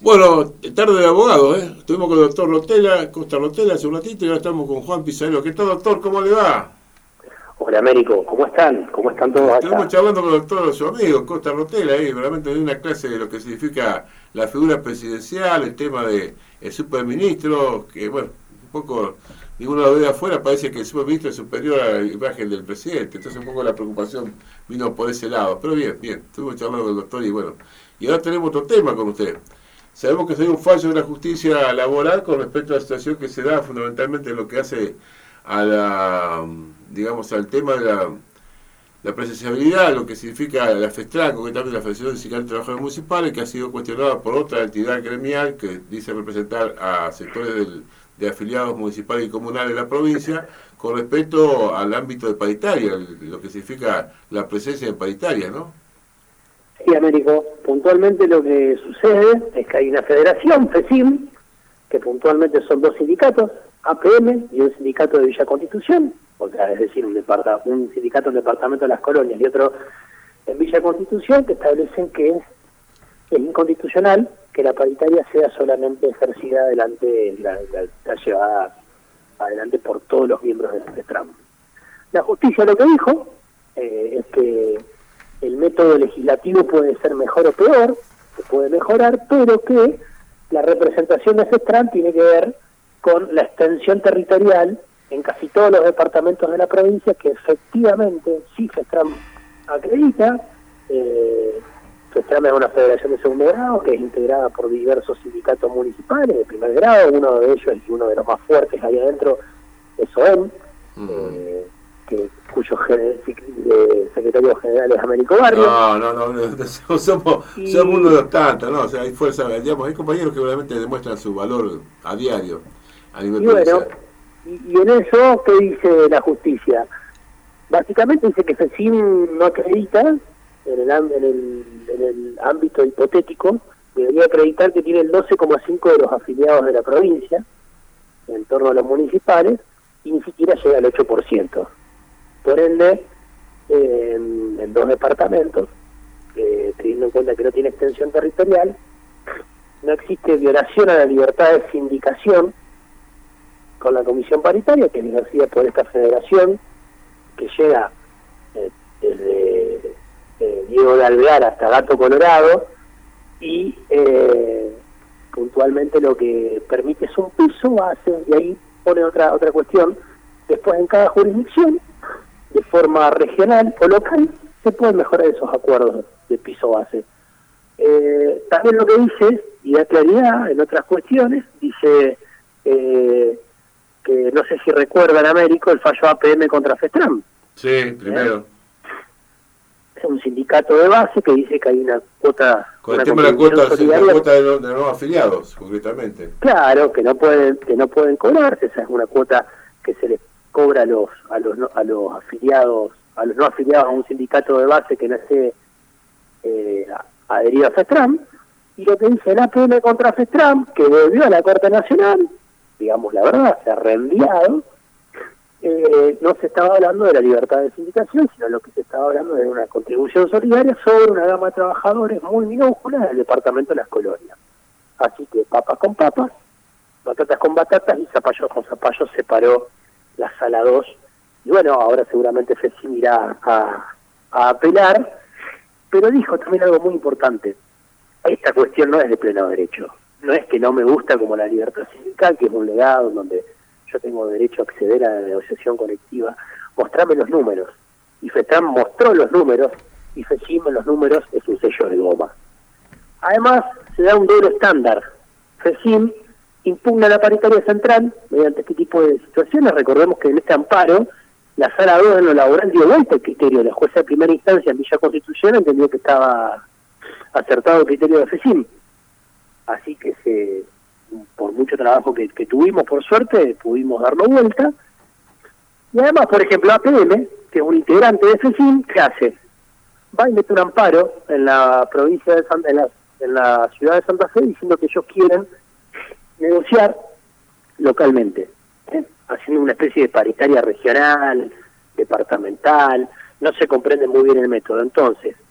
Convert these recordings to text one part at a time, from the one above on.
Bueno, tarde de abogado, ¿eh? Estuvimos con el doctor Rotela, Costa Rotela hace un ratito y ahora estamos con Juan Pizarro. ¿Qué tal, doctor? ¿Cómo le va? Hola, Américo, ¿cómo están? ¿Cómo están todos Estuvimos allá? charlando con el doctor, su amigo, Costa Rotela, ahí, realmente en una clase de lo que significa la figura presidencial, el tema de el superministro, que bueno, un poco, ninguno lo ve de afuera, parece que el superministro es superior a la imagen del presidente, entonces un poco la preocupación vino por ese lado. Pero bien, bien, estuvimos charlando con el doctor y bueno, y ahora tenemos otro tema con usted. Sabemos que hay un fallo de la justicia laboral con respecto a la situación que se da fundamentalmente en lo que hace a la, digamos, al tema de la presenciabilidad, lo que significa la FESTRAN, concretamente la Federación Sindical de Trabajadores Municipales, que ha sido cuestionada por otra entidad gremial que dice representar a sectores de afiliados municipales y comunales de la provincia, con respecto al ámbito de paritaria, lo que significa la presencia de paritaria, ¿no? Sí, Américo, puntualmente lo que sucede es que hay una federación, FESIM, que puntualmente son dos sindicatos, APM y un sindicato de Villa Constitución, o sea, es decir, un sindicato en el departamento de Las Colonias y otro en Villa Constitución, que establecen que es inconstitucional que la paritaria sea solamente ejercida la llevada adelante por todos los miembros del FESTRAM. La justicia lo que dijo es que el método legislativo puede ser mejor o peor, se puede mejorar, pero que la representación de FESTRAM tiene que ver con la extensión territorial en casi todos los departamentos de la provincia, que efectivamente sí FESTRAM acredita. FESTRAM es una federación de segundo grado que es integrada por diversos sindicatos municipales de primer grado, uno de ellos y uno de los más fuertes ahí adentro es OEM, cuyo secretario general es Américo Barrio. No, somos uno de los tantos, ¿no? O sea, hay fuerza, digamos, hay compañeros que realmente demuestran su valor a diario, a nivel provincial. Y en eso, ¿qué dice la justicia? Básicamente dice que FESIM no acredita, en el ámbito hipotético, debería acreditar que tiene el 12,5% de los afiliados de la provincia, en torno a los municipales, y ni siquiera llega al 8%. Por ende, en dos departamentos, teniendo en cuenta que no tiene extensión territorial, no existe violación a la libertad de sindicación con la comisión paritaria, que es ejercida por esta federación, que llega desde Diego de Alvear hasta Gato Colorado, y puntualmente lo que permite es un piso base, y ahí pone otra cuestión. Después, en cada jurisdicción, de forma regional o local, se pueden mejorar esos acuerdos de piso base. También lo que dice, y da claridad en otras cuestiones, dice que no sé si recuerdan, Américo, el fallo APM contra FESTRAM. Sí, primero. Es un sindicato de base que dice que hay una cuota... Con el tema de la cuota de los nuevos afiliados, concretamente. Claro, que no pueden cobrarse, esa es una cuota que se les cobra a los afiliados, a los no afiliados a un sindicato de base que no esté adherido a FESTRAM. Y lo que dice el APM contra FESTRAM, que volvió a la Corte Nacional, digamos la verdad, se ha reenviado, no se estaba hablando de la libertad de sindicación, sino lo que se estaba hablando de una contribución solidaria sobre una gama de trabajadores muy minúscula del departamento de Las Colonias. Así que papas con papas, batatas con batatas y zapallos con zapallos separó la sala 2. Y bueno, ahora seguramente FESIM irá a apelar, pero dijo también algo muy importante. Esta cuestión no es de pleno derecho. No es que no me gusta como la libertad sindical, que es un legado donde yo tengo derecho a acceder a la negociación colectiva. Mostrame los números. Y FESTRAM mostró los números, y FESIM en los números es un sello de goma. Además, se da un doble estándar. FESIM impugna la paritaria central mediante este tipo de situaciones. Recordemos que en este amparo, la sala 2 en lo laboral dio vuelta el criterio. La jueza de primera instancia en Villa Constitución entendió que estaba acertado el criterio de FESIM. Así que por mucho trabajo que tuvimos, por suerte, pudimos darlo vuelta. Y además, por ejemplo, APM, que es un integrante de FESIM, ¿qué hace? Va y mete un amparo en la provincia de en la ciudad de Santa Fe, diciendo que ellos quieren negociar localmente, haciendo una especie de paritaria regional, departamental. No se comprende muy bien el método. Entonces,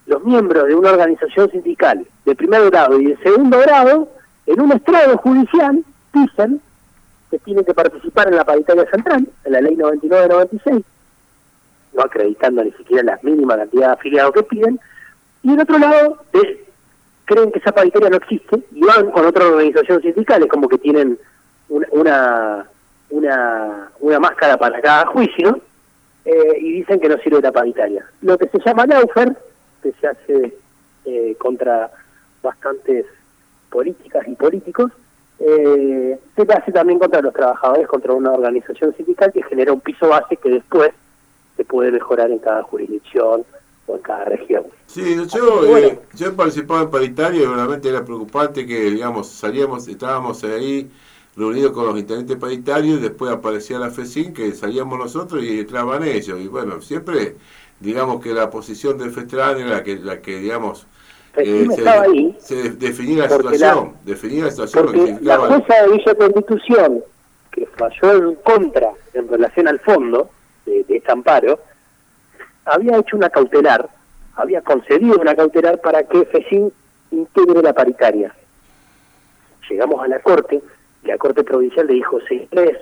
los miembros de una organización sindical de primer grado y de segundo grado, en un estrado judicial, dicen que tienen que participar en la paritaria central, en la ley 99-96, no acreditando ni siquiera la mínima cantidad de afiliados que piden, y en otro lado creen que esa paritaria no existe y van con otra organización sindical, es como que tienen una máscara para cada juicio, y dicen que no sirve la paritaria. Lo que se llama lawfare, que se hace contra bastantes políticas y políticos, se hace también contra los trabajadores, contra una organización sindical que genera un piso base que después se puede mejorar en cada jurisdicción o en cada región. Sí, yo he participado en paritaria y realmente era preocupante que, digamos, estábamos ahí reunidos con los intendentes paritarios y después aparecía la FECIN, que salíamos nosotros y entraban ellos. Y bueno, siempre, digamos que la posición del FETRAN era la que digamos, se definía la situación, porque la jueza de Villa Constitución, que falló en contra en relación al fondo de este amparo, había hecho una cautelar, había concedido una cautelar para que FECIN integre la paritaria. Llegamos a la Corte, y la Corte Provincial le dijo, señores,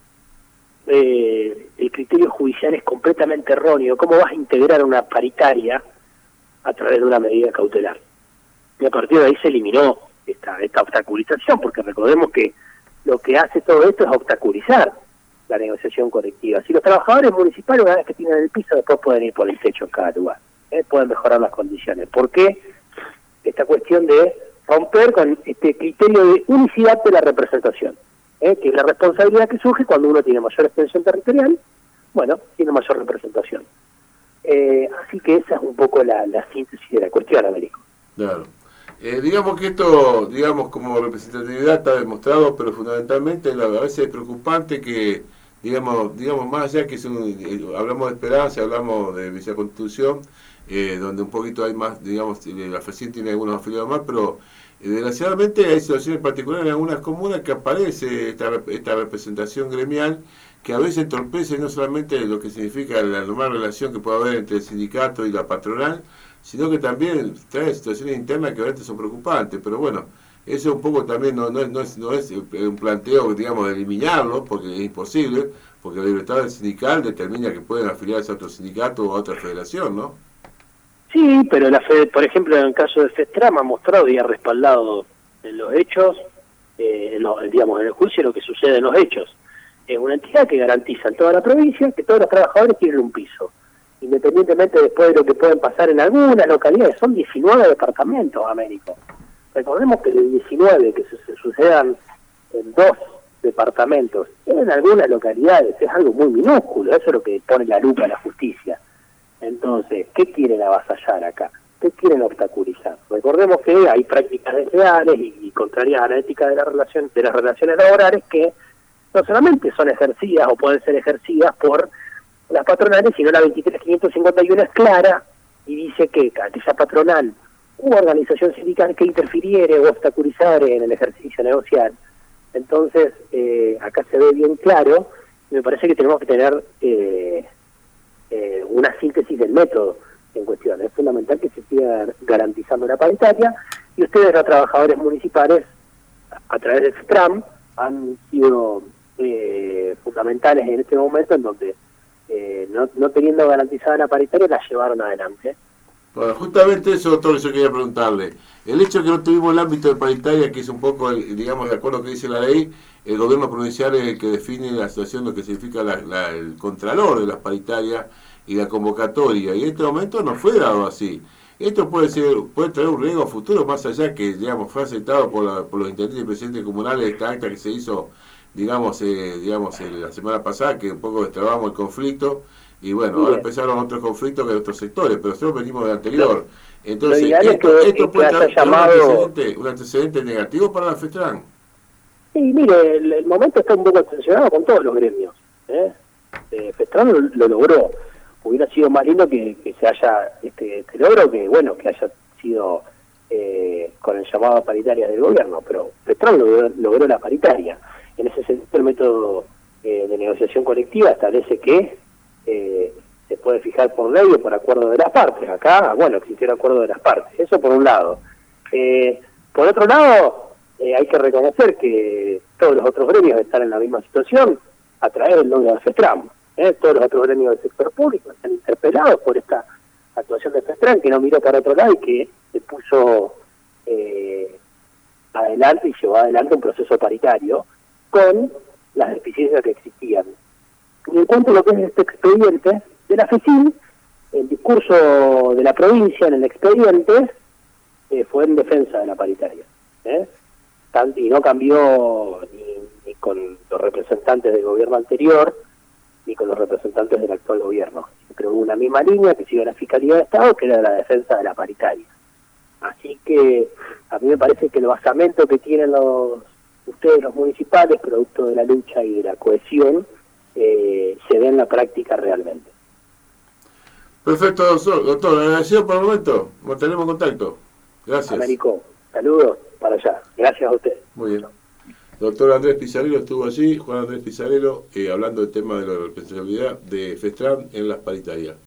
el criterio judicial es completamente erróneo, ¿cómo vas a integrar una paritaria a través de una medida cautelar? Y a partir de ahí se eliminó esta obstaculización, porque recordemos que lo que hace todo esto es obstaculizar la negociación colectiva. Si los trabajadores municipales, una vez que tienen el piso, después pueden ir por el techo en cada lugar, pueden mejorar las condiciones. ¿Por qué? Esta cuestión de romper con este criterio de unicidad de la representación, que es la responsabilidad que surge cuando uno tiene mayor extensión territorial, bueno, tiene mayor representación. Así que esa es un poco la síntesis de la cuestión, Américo. Claro. Digamos que esto, digamos, como representatividad está demostrado, pero fundamentalmente a veces es preocupante que, digamos más allá que hablamos de esperanza, hablamos de Villa Constitución, donde un poquito hay más, digamos, la FECIN tiene algunos afiliados más, pero desgraciadamente hay situaciones particulares en algunas comunas que aparece esta representación gremial que a veces entorpece no solamente lo que significa la normal relación que puede haber entre el sindicato y la patronal, sino que también trae situaciones internas que realmente son preocupantes. Pero bueno, eso un poco también no es un planteo, digamos, de eliminarlo, porque es imposible, porque la libertad del sindical determina que pueden afiliarse a otro sindicato o a otra federación, ¿no? Sí, pero por ejemplo, en el caso de FETRAM ha mostrado y ha respaldado en los hechos, digamos, en el juicio lo que sucede en los hechos. Es una entidad que garantiza en toda la provincia que todos los trabajadores tienen un piso, independientemente después de lo que pueden pasar en algunas localidades. Son 19 departamentos, Américo. Recordemos que de 19 que se sucedan en 2 departamentos, en algunas localidades es algo muy minúsculo. Eso es lo que pone la lupa a la justicia. Entonces, ¿qué quieren avasallar acá? ¿Qué quieren obstaculizar? Recordemos que hay prácticas desleales y contrarias a la ética de las relaciones laborales que no solamente son ejercidas o pueden ser ejercidas por las patronales, sino la 23.551 es clara y dice que aquella patronal u organización sindical que interfiriere o obstaculizare en el ejercicio negocial. Entonces, acá se ve bien claro, y me parece que tenemos que tener una síntesis del método en cuestión. Es fundamental que se siga garantizando la paritaria, y ustedes, los trabajadores municipales, a través del FETRAM, han sido fundamentales en este momento, en donde no teniendo garantizada la paritaria, la llevaron adelante. Bueno, justamente eso, doctor, yo quería preguntarle. El hecho de que no tuvimos el ámbito de paritaria, que es un poco, digamos, de acuerdo a lo que dice la ley, el gobierno provincial es el que define la situación, lo que significa el contralor de las paritarias y la convocatoria, y en este momento no fue dado así. Esto puede traer un riesgo futuro, más allá que, digamos, fue aceptado por los intendentes y presidentes comunales esta acta que se hizo, digamos, la semana pasada, que un poco destrabamos el conflicto, y bueno, ahora empezaron otros conflictos que de otros sectores, pero nosotros venimos del anterior. Entonces, esto puede traer un antecedente negativo para la FETRAN. Sí, mire, el momento está un poco tensionado con todos los gremios. FETRAN lo logró. Hubiera sido más lindo que se haya este logro, que bueno, que haya sido con el llamado a paritaria del gobierno, pero FETRAN logró la paritaria. En ese sentido, el método de negociación colectiva establece que se puede fijar por ley o por acuerdo de las partes. Acá, bueno, existió el acuerdo de las partes. Eso por un lado. Por otro lado, hay que reconocer que todos los otros gremios están en la misma situación a través del lobby de FETRAM. Todos los otros gremios del sector público están interpelados por esta actuación de FETRAM, que no miró para otro lado y que se puso adelante y llevó adelante un proceso paritario con las deficiencias que existían. Y en cuanto a lo que es este expediente de la FECIN, el discurso de la provincia en el expediente fue en defensa de la paritaria. Y no cambió ni con los representantes del gobierno anterior, ni con los representantes del actual gobierno. Siempre hubo una misma línea que sigue la Fiscalía de Estado, que era la defensa de la paritaria. Así que a mí me parece que el basamento que tienen ustedes los municipales, producto de la lucha y de la cohesión, se ve en la práctica realmente. Perfecto, doctor. Agradecido por el momento. Mantenemos contacto. Gracias. Américo, saludos para allá. Gracias a usted. Muy bien. Doctor Andrés Pizarello estuvo allí, Juan Andrés Pizarello, hablando del tema de la responsabilidad de FETRAM en las paritarias.